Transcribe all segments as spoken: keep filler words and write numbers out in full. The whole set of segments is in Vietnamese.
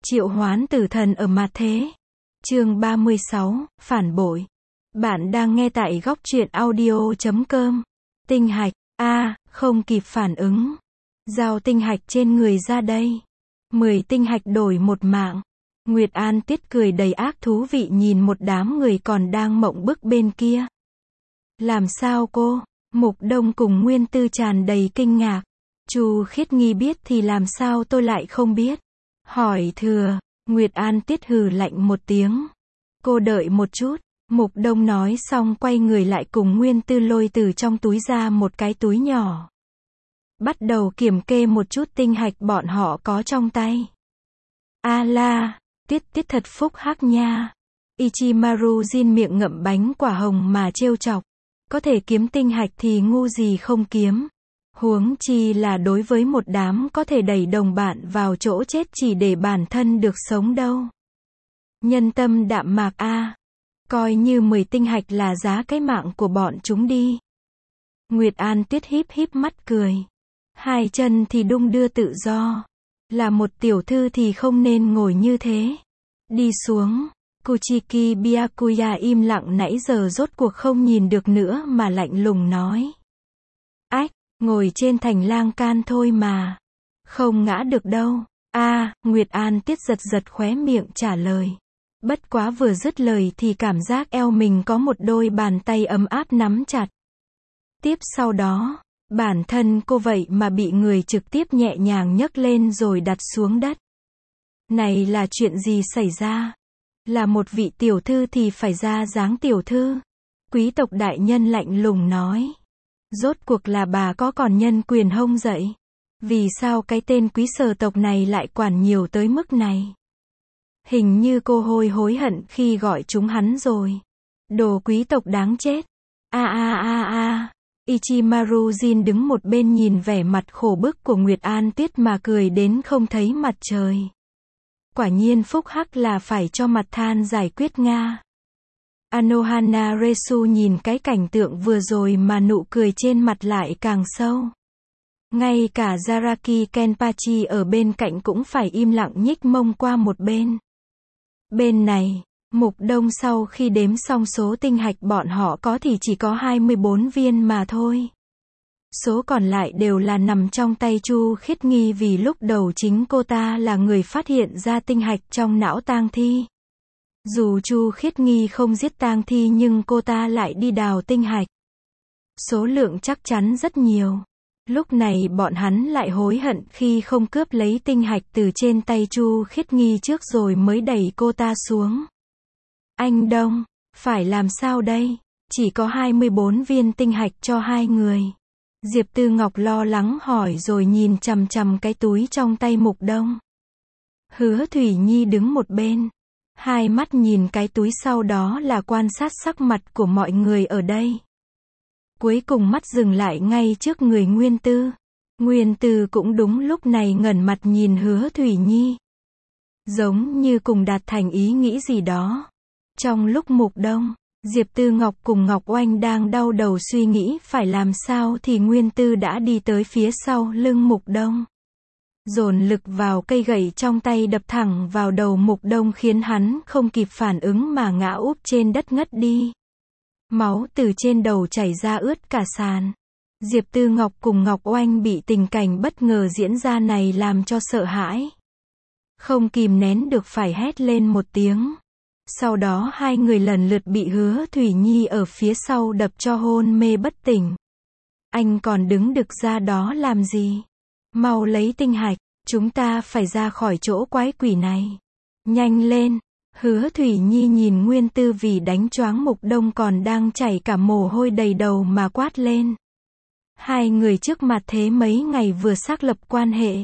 Triệu hoán tử thần ở mặt thế. Chương ba mươi sáu, phản bội. Bạn đang nghe tại góc truyện audio chấm com. Tinh hạch, a, à, không kịp phản ứng. Giao tinh hạch trên người ra đây. Mười tinh hạch đổi một mạng. Nguyệt An Tiết cười đầy ác thú vị nhìn một đám người còn đang mộng bức bên kia. Làm sao cô? Mục Đông cùng Nguyên Tư tràn đầy kinh ngạc. Chu Khiết Nghi biết thì làm sao tôi lại không biết? Hỏi thừa, Nguyệt An Tiết hừ lạnh một tiếng. Cô đợi một chút, Mục Đông nói xong quay người lại cùng Nguyên Tư lôi từ trong túi ra một cái túi nhỏ. Bắt đầu kiểm kê một chút tinh hạch bọn họ có trong tay. A la, Tiết Tiết thật phúc hắc nha. Ichimaru Jin miệng ngậm bánh quả hồng mà trêu chọc. Có thể kiếm tinh hạch thì ngu gì không kiếm. Huống chi là đối với một đám có thể đẩy đồng bạn vào chỗ chết chỉ để bản thân được sống đâu. Nhân tâm đạm mạc a, coi như mười tinh hạch là giá cái mạng của bọn chúng đi. Nguyệt An Tuyết híp híp mắt cười. Hai chân thì đung đưa tự do. Là một tiểu thư thì không nên ngồi như thế. Đi xuống. Kuchiki Byakuya im lặng nãy giờ rốt cuộc không nhìn được nữa mà lạnh lùng nói. Ách, ngồi trên thành lang can thôi mà. Không ngã được đâu. A, à, Nguyệt An Tiết giật giật khóe miệng trả lời. Bất quá vừa dứt lời thì cảm giác eo mình có một đôi bàn tay ấm áp nắm chặt. Tiếp sau đó, bản thân cô vậy mà bị người trực tiếp nhẹ nhàng nhấc lên rồi đặt xuống đất. Này là chuyện gì xảy ra? Là một vị tiểu thư thì phải ra dáng tiểu thư. Quý tộc đại nhân lạnh lùng nói. Rốt cuộc là bà có còn nhân quyền hông dậy? Vì sao cái tên quý sở tộc này lại quản nhiều tới mức này? Hình như cô hôi hối hận khi gọi chúng hắn rồi. Đồ quý tộc đáng chết. A a a a. Ichimaru Jin đứng một bên nhìn vẻ mặt khổ bức của Nguyệt An Tuyết mà cười đến không thấy mặt trời. Quả nhiên phúc hắc là phải cho mặt than giải quyết Nga. Anohana Resu nhìn cái cảnh tượng vừa rồi mà nụ cười trên mặt lại càng sâu. Ngay cả Zaraki Kenpachi ở bên cạnh cũng phải im lặng nhích mông qua một bên. Bên này, Mục Đông sau khi đếm xong số tinh hạch bọn họ có thì chỉ có hai mươi bốn viên mà thôi. Số còn lại đều là nằm trong tay Chu Khiết Nghi vì lúc đầu chính cô ta là người phát hiện ra tinh hạch trong não tang thi. Dù Chu Khiết Nghi không giết tang thi nhưng cô ta lại đi đào tinh hạch. Số lượng chắc chắn rất nhiều. Lúc này bọn hắn lại hối hận khi không cướp lấy tinh hạch từ trên tay Chu Khiết Nghi trước rồi mới đẩy cô ta xuống. Anh Đông, phải làm sao đây? Chỉ có hai mươi bốn viên tinh hạch cho hai người. Diệp Tư Ngọc lo lắng hỏi rồi nhìn chằm chằm cái túi trong tay Mục Đông. Hứa Thủy Nhi đứng một bên. Hai mắt nhìn cái túi sau đó là quan sát sắc mặt của mọi người ở đây. Cuối cùng mắt dừng lại ngay trước người Nguyên Tư. Nguyên Tư cũng đúng lúc này ngẩng mặt nhìn Hứa Thủy Nhi. Giống như cùng đạt thành ý nghĩ gì đó. Trong lúc Mục Đông, Diệp Tư Ngọc cùng Ngọc Oanh đang đau đầu suy nghĩ phải làm sao thì Nguyên Tư đã đi tới phía sau lưng Mục Đông. Dồn lực vào cây gậy trong tay đập thẳng vào đầu Mục Đông khiến hắn không kịp phản ứng mà ngã úp trên đất ngất đi. Máu từ trên đầu chảy ra ướt cả sàn. Diệp Tư Ngọc cùng Ngọc Oanh bị tình cảnh bất ngờ diễn ra này làm cho sợ hãi. Không kìm nén được phải hét lên một tiếng. Sau đó hai người lần lượt bị Hứa Thủy Nhi ở phía sau đập cho hôn mê bất tỉnh. Anh còn đứng đực ra đó làm gì? Mau lấy tinh hạch, chúng ta phải ra khỏi chỗ quái quỷ này. Nhanh lên! Hứa Thủy Nhi nhìn Nguyên Tư vì đánh choáng Mục Đông còn đang chảy cả mồ hôi đầy đầu mà quát lên. Hai người trước mặt thế mấy ngày vừa xác lập quan hệ.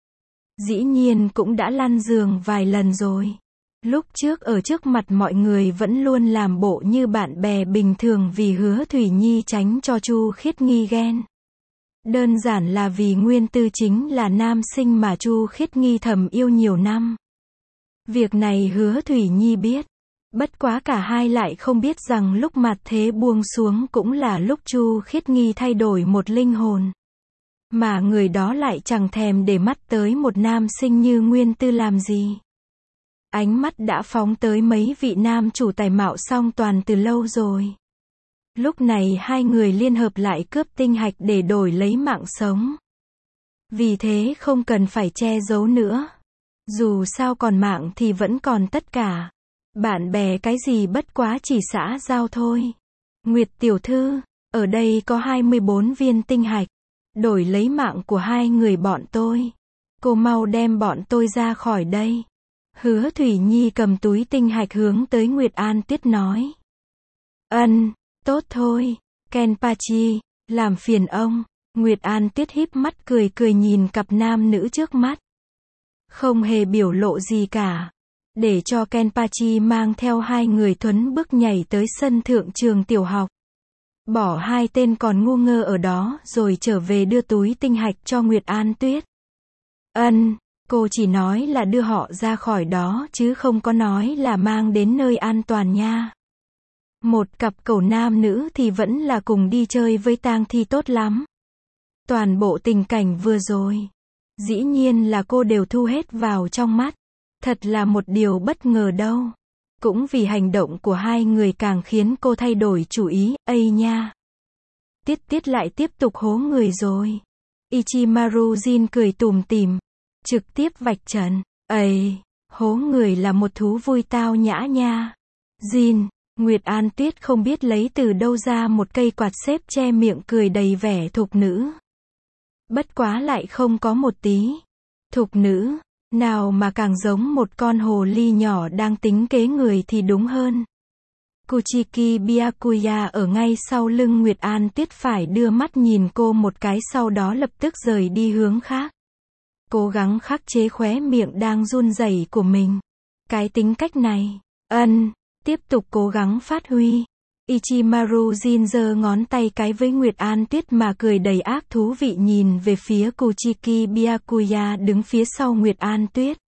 Dĩ nhiên cũng đã lăn giường vài lần rồi. Lúc trước ở trước mặt mọi người vẫn luôn làm bộ như bạn bè bình thường vì Hứa Thủy Nhi tránh cho Chu Khiết Nghi ghen. Đơn giản là vì Nguyên Tư chính là nam sinh mà Chu Khiết Nghi thầm yêu nhiều năm. Việc này Hứa Thủy Nhi biết. Bất quá cả hai lại không biết rằng lúc mặt thế buông xuống cũng là lúc Chu Khiết Nghi thay đổi một linh hồn. Mà người đó lại chẳng thèm để mắt tới một nam sinh như Nguyên Tư làm gì. ánh mắt đã phóng tới mấy vị nam chủ tài mạo song toàn từ lâu rồi. Lúc này hai người liên hợp lại cướp tinh hạch để đổi lấy mạng sống. Vì thế không cần phải che giấu nữa. Dù sao còn mạng thì vẫn còn tất cả. Bạn bè cái gì bất quá chỉ xã giao thôi. Nguyệt tiểu thư, ở đây có hai mươi bốn viên tinh hạch. Đổi lấy mạng của hai người bọn tôi. Cô mau đem bọn tôi ra khỏi đây. Hứa Thủy Nhi cầm túi tinh hạch hướng tới Nguyệt An Tuyết nói. Ân, tốt thôi, Kenpachi, làm phiền ông. Nguyệt An Tuyết híp mắt cười cười nhìn cặp nam nữ trước mắt. Không hề biểu lộ gì cả. Để cho Kenpachi mang theo hai người thuấn bước nhảy tới sân thượng trường tiểu học. Bỏ hai tên còn ngu ngơ ở đó rồi trở về đưa túi tinh hạch cho Nguyệt An Tuyết. Ân, cô chỉ nói là đưa họ ra khỏi đó chứ không có nói là mang đến nơi an toàn nha. Một cặp cẩu nam nữ thì vẫn là cùng đi chơi với tang thi tốt lắm. Toàn bộ tình cảnh vừa rồi, dĩ nhiên là cô đều thu hết vào trong mắt. Thật là một điều bất ngờ đâu. Cũng vì hành động của hai người càng khiến cô thay đổi chủ ý, ây nha. Tiết tiết lại tiếp tục hố người rồi. Ichimaru Jin cười tủm tỉm, trực tiếp vạch trần, ây, hố người là một thú vui tao nhã nha. Jin, Nguyệt An Tuyết không biết lấy từ đâu ra một cây quạt xếp che miệng cười đầy vẻ thục nữ. Bất quá lại không có một tí thục nữ. Nào mà càng giống một con hồ ly nhỏ đang tính kế người thì đúng hơn. Kuchiki Byakuya ở ngay sau lưng Nguyệt An Tuyết phải đưa mắt nhìn cô một cái sau đó lập tức rời đi hướng khác. Cố gắng khắc chế khóe miệng đang run rẩy của mình. Cái tính cách này, ân, tiếp tục cố gắng phát huy. Ichimaru Jin giơ ngón tay cái với Nguyệt An Tuyết mà cười đầy ác thú vị nhìn về phía Kuchiki Byakuya đứng phía sau Nguyệt An Tuyết.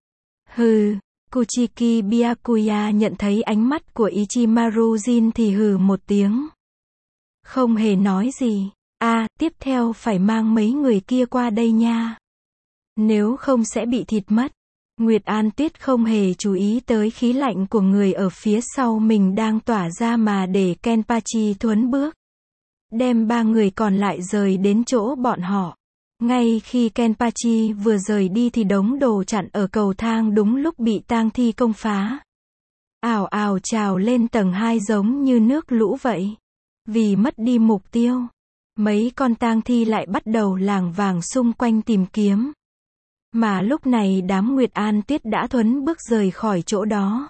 Hừ, Kuchiki Byakuya nhận thấy ánh mắt của Ichimaru Jin thì hừ một tiếng. Không hề nói gì. À, tiếp theo phải mang mấy người kia qua đây nha. Nếu không sẽ bị thịt mất. Nguyệt An Tuyết không hề chú ý tới khí lạnh của người ở phía sau mình đang tỏa ra mà để Kenpachi thuấn bước. Đem ba người còn lại rời đến chỗ bọn họ. Ngay khi Kenpachi vừa rời đi thì đống đồ chặn ở cầu thang đúng lúc bị tang thi công phá. Ào ào trào lên tầng hai giống như nước lũ vậy. Vì mất đi mục tiêu, mấy con tang thi lại bắt đầu lảng vảng xung quanh tìm kiếm. Mà lúc này đám Nguyệt An Tuyết đã thuấn bước rời khỏi chỗ đó.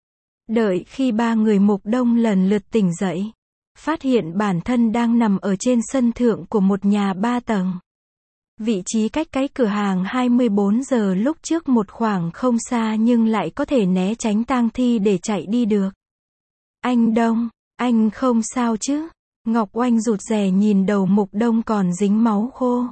Đợi khi ba người Mục Đông lần lượt tỉnh dậy, phát hiện bản thân đang nằm ở trên sân thượng của một nhà ba tầng. Vị trí cách cái cửa hàng hai mươi bốn giờ lúc trước một khoảng không xa nhưng lại có thể né tránh tang thi để chạy đi được. Anh Đông, anh không sao chứ? Ngọc Oanh rụt rè nhìn đầu Mục Đông còn dính máu khô.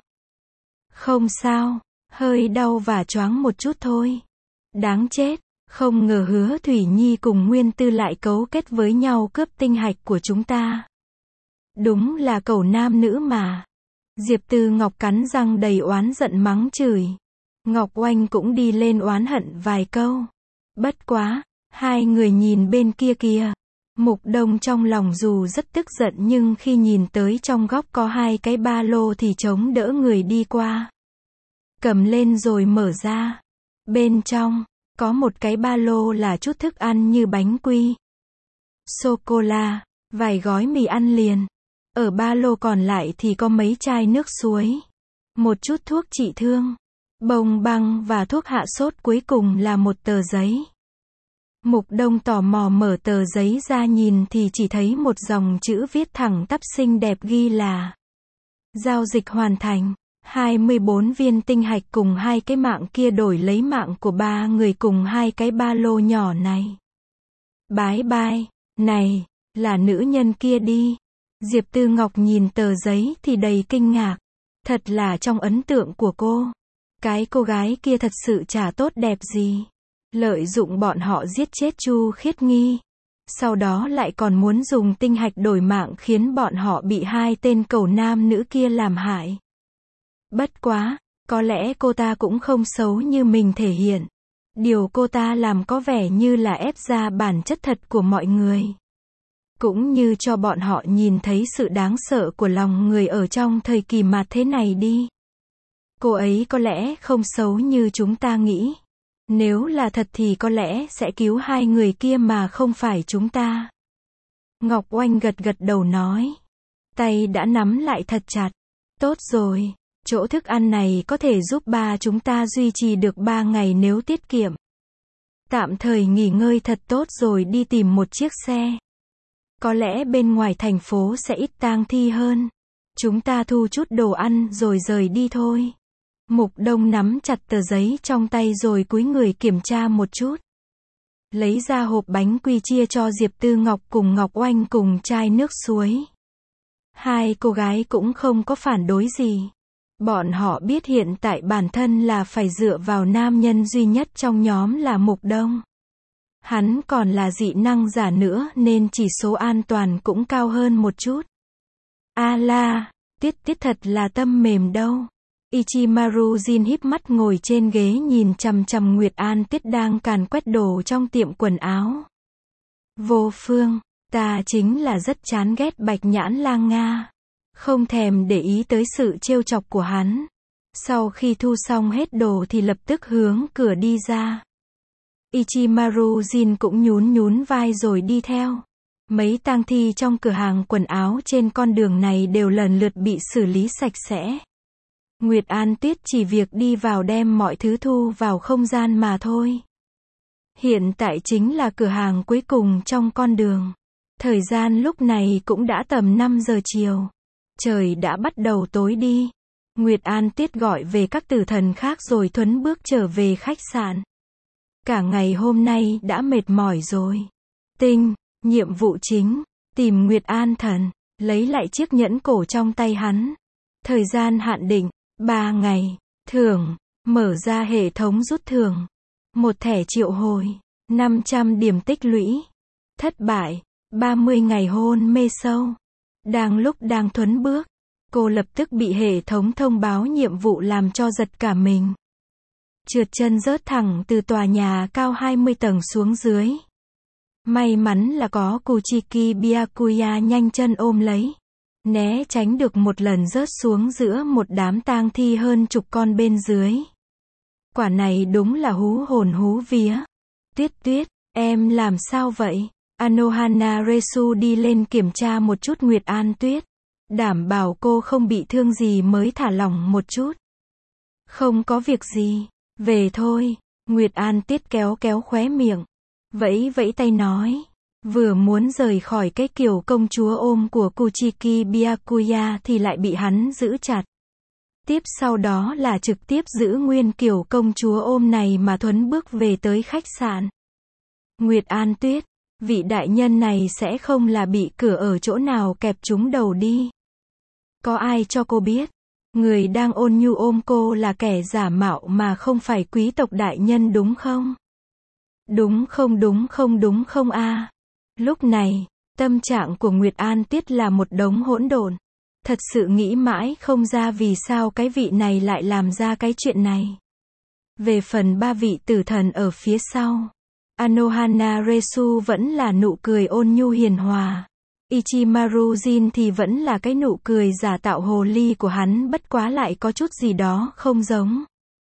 Không sao. Hơi đau và choáng một chút thôi. Đáng chết, không ngờ Hứa Thủy Nhi cùng Nguyên Tư lại cấu kết với nhau cướp tinh hạch của chúng ta. Đúng là cẩu nam nữ mà. Diệp Tư Ngọc cắn răng đầy oán giận mắng chửi. Ngọc Oanh cũng đi lên oán hận vài câu. Bất quá, hai người nhìn bên kia kìa. Mục Đông trong lòng dù rất tức giận nhưng khi nhìn tới trong góc có hai cái ba lô thì chống đỡ người đi qua. Cầm lên rồi mở ra. Bên trong, có một cái ba lô là chút thức ăn như bánh quy, sô-cô-la, vài gói mì ăn liền. Ở ba lô còn lại thì có mấy chai nước suối, một chút thuốc trị thương, bông băng và thuốc hạ sốt, cuối cùng là một tờ giấy. Mục Đông tò mò mở tờ giấy ra nhìn thì chỉ thấy một dòng chữ viết thẳng tắp xinh đẹp ghi là giao dịch hoàn thành. hai mươi bốn viên tinh hạch cùng hai cái mạng kia đổi lấy mạng của ba người cùng hai cái ba lô nhỏ này. Bái bai, này, là nữ nhân kia đi. Diệp Tư Ngọc nhìn tờ giấy thì đầy kinh ngạc. Thật là trong ấn tượng của cô, cái cô gái kia thật sự chả tốt đẹp gì. Lợi dụng bọn họ giết chết Chu Khiết Nghi. Sau đó lại còn muốn dùng tinh hạch đổi mạng khiến bọn họ bị hai tên cẩu nam nữ kia làm hại. Bất quá, có lẽ cô ta cũng không xấu như mình thể hiện. Điều cô ta làm có vẻ như là ép ra bản chất thật của mọi người. Cũng như cho bọn họ nhìn thấy sự đáng sợ của lòng người ở trong thời kỳ mà thế này đi. Cô ấy có lẽ không xấu như chúng ta nghĩ. Nếu là thật thì có lẽ sẽ cứu hai người kia mà không phải chúng ta. Ngọc Oanh gật gật đầu nói. Tay đã nắm lại thật chặt. Tốt rồi, chỗ thức ăn này có thể giúp ba chúng ta duy trì được ba ngày nếu tiết kiệm. Tạm thời nghỉ ngơi thật tốt rồi đi tìm một chiếc xe. Có lẽ bên ngoài thành phố sẽ ít tang thi hơn. Chúng ta thu chút đồ ăn rồi rời đi thôi. Mục Đông nắm chặt tờ giấy trong tay rồi cúi người kiểm tra một chút. Lấy ra hộp bánh quy chia cho Diệp Tư Ngọc cùng Ngọc Oanh cùng chai nước suối. Hai cô gái cũng không có phản đối gì. Bọn họ biết hiện tại bản thân là phải dựa vào nam nhân duy nhất trong nhóm là Mục Đông. Hắn còn là dị năng giả nữa nên chỉ số an toàn cũng cao hơn một chút. A la, Tiết Tiết thật là tâm mềm đâu. Ichimaru Jin híp mắt ngồi trên ghế nhìn chằm chằm Nguyệt An Tiết đang càn quét đồ trong tiệm quần áo. Vô Phương, ta chính là rất chán ghét Bạch Nhãn Lang Nga. Không thèm để ý tới sự trêu chọc của hắn. Sau khi thu xong hết đồ thì lập tức hướng cửa đi ra. Ichimaru Jin cũng nhún nhún vai rồi đi theo. Mấy tang thi trong cửa hàng quần áo trên con đường này đều lần lượt bị xử lý sạch sẽ. Nguyệt An Tiết chỉ việc đi vào đem mọi thứ thu vào không gian mà thôi. Hiện tại chính là cửa hàng cuối cùng trong con đường. Thời gian lúc này cũng đã tầm năm giờ chiều. Trời đã bắt đầu tối đi. Nguyệt An Tiết gọi về các tử thần khác rồi thuấn bước trở về khách sạn. Cả ngày hôm nay đã mệt mỏi rồi. Tinh, nhiệm vụ chính, tìm Nguyệt An Thần, lấy lại chiếc nhẫn cổ trong tay hắn. Thời gian hạn định, ba ngày, thưởng, mở ra hệ thống rút thưởng. Một thẻ triệu hồi, năm trăm điểm tích lũy. Thất bại, ba mươi ngày hôn mê sâu. Đang lúc đang thuấn bước, cô lập tức bị hệ thống thông báo nhiệm vụ làm cho giật cả mình. Trượt chân rớt thẳng từ tòa nhà cao hai mươi tầng xuống dưới. May mắn là có Kuchiki Byakuya nhanh chân ôm lấy. Né tránh được một lần rớt xuống giữa một đám tang thi hơn chục con bên dưới. Quả này đúng là hú hồn hú vía. Tuyết Tuyết, em làm sao vậy? Anohana Resu đi lên kiểm tra một chút Nguyệt An Tuyết. Đảm bảo cô không bị thương gì mới thả lỏng một chút. Không có việc gì, về thôi. Nguyệt An Tiết kéo kéo khóe miệng. Vẫy vẫy tay nói. Vừa muốn rời khỏi cái kiểu công chúa ôm của Kuchiki Byakuya thì lại bị hắn giữ chặt. Tiếp sau đó là trực tiếp giữ nguyên kiểu công chúa ôm này mà thuấn bước về tới khách sạn. Nguyệt An Tuyết, vị đại nhân này sẽ không là bị cửa ở chỗ nào kẹp trúng đầu đi. Có ai cho cô biết, người đang ôn nhu ôm cô là kẻ giả mạo mà không phải quý tộc đại nhân đúng không? Đúng không đúng không đúng không a? À? Lúc này, tâm trạng của Nguyệt An Tiết là một đống hỗn độn. Thật sự nghĩ mãi không ra vì sao cái vị này lại làm ra cái chuyện này. Về phần ba vị tử thần ở phía sau, Anohana Resu vẫn là nụ cười ôn nhu hiền hòa. Ichimaru Jin thì vẫn là cái nụ cười giả tạo hồ ly của hắn, bất quá lại có chút gì đó không giống.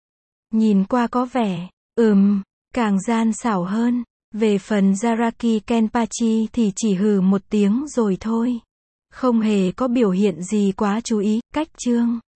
Nhìn qua có vẻ, ừm, càng gian xảo hơn. Về phần Zaraki Kenpachi thì chỉ hừ một tiếng rồi thôi. Không hề có biểu hiện gì quá chú ý. Cách chương